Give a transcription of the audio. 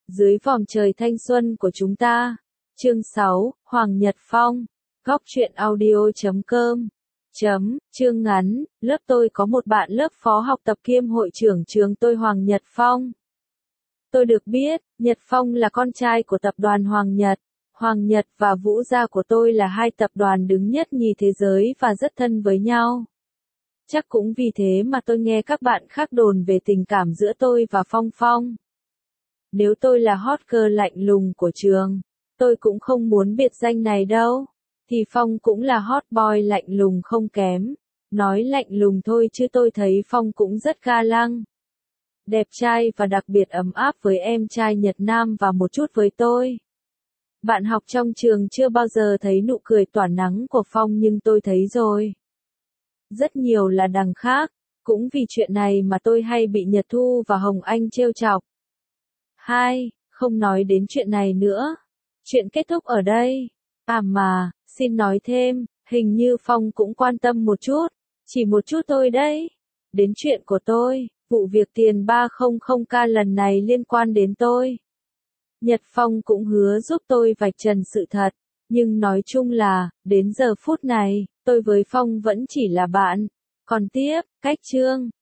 Dưới vòm trời thanh xuân của chúng ta. Chương 6, Hoàng Nhật Phong. Góc truyện audio.com. Chương ngắn, lớp tôi có một bạn lớp phó học tập kiêm hội trưởng trường tôi Hoàng Nhật Phong. Tôi được biết, Nhật Phong là con trai của tập đoàn Hoàng Nhật. Hoàng Nhật và Vũ Gia của tôi là hai tập đoàn đứng nhất nhì thế giới và rất thân với nhau. Chắc cũng vì thế mà tôi nghe các bạn khác đồn về tình cảm giữa tôi và Phong Phong. Nếu tôi là hot girl lạnh lùng của trường, tôi cũng không muốn biệt danh này đâu. Thì Phong cũng là hot boy lạnh lùng không kém. Nói lạnh lùng thôi chứ tôi thấy Phong cũng rất ga lăng. Đẹp trai và đặc biệt ấm áp với em trai Nhật Nam và một chút với tôi. Bạn học trong trường chưa bao giờ thấy nụ cười tỏa nắng của Phong nhưng tôi thấy rồi. Rất nhiều là đằng khác, cũng vì chuyện này mà tôi hay bị Nhật Thu và Hồng Anh trêu chọc. Không nói đến chuyện này nữa. Chuyện kết thúc ở đây. À mà, xin nói thêm, hình như Phong cũng quan tâm một chút. Chỉ một chút thôi đấy. Đến chuyện của tôi, vụ việc tiền 300k lần này liên quan đến tôi. Nhật Phong cũng hứa giúp tôi vạch trần sự thật. Nhưng nói chung là, đến giờ phút này, tôi với Phong vẫn chỉ là bạn. Còn tiếp, cách chương.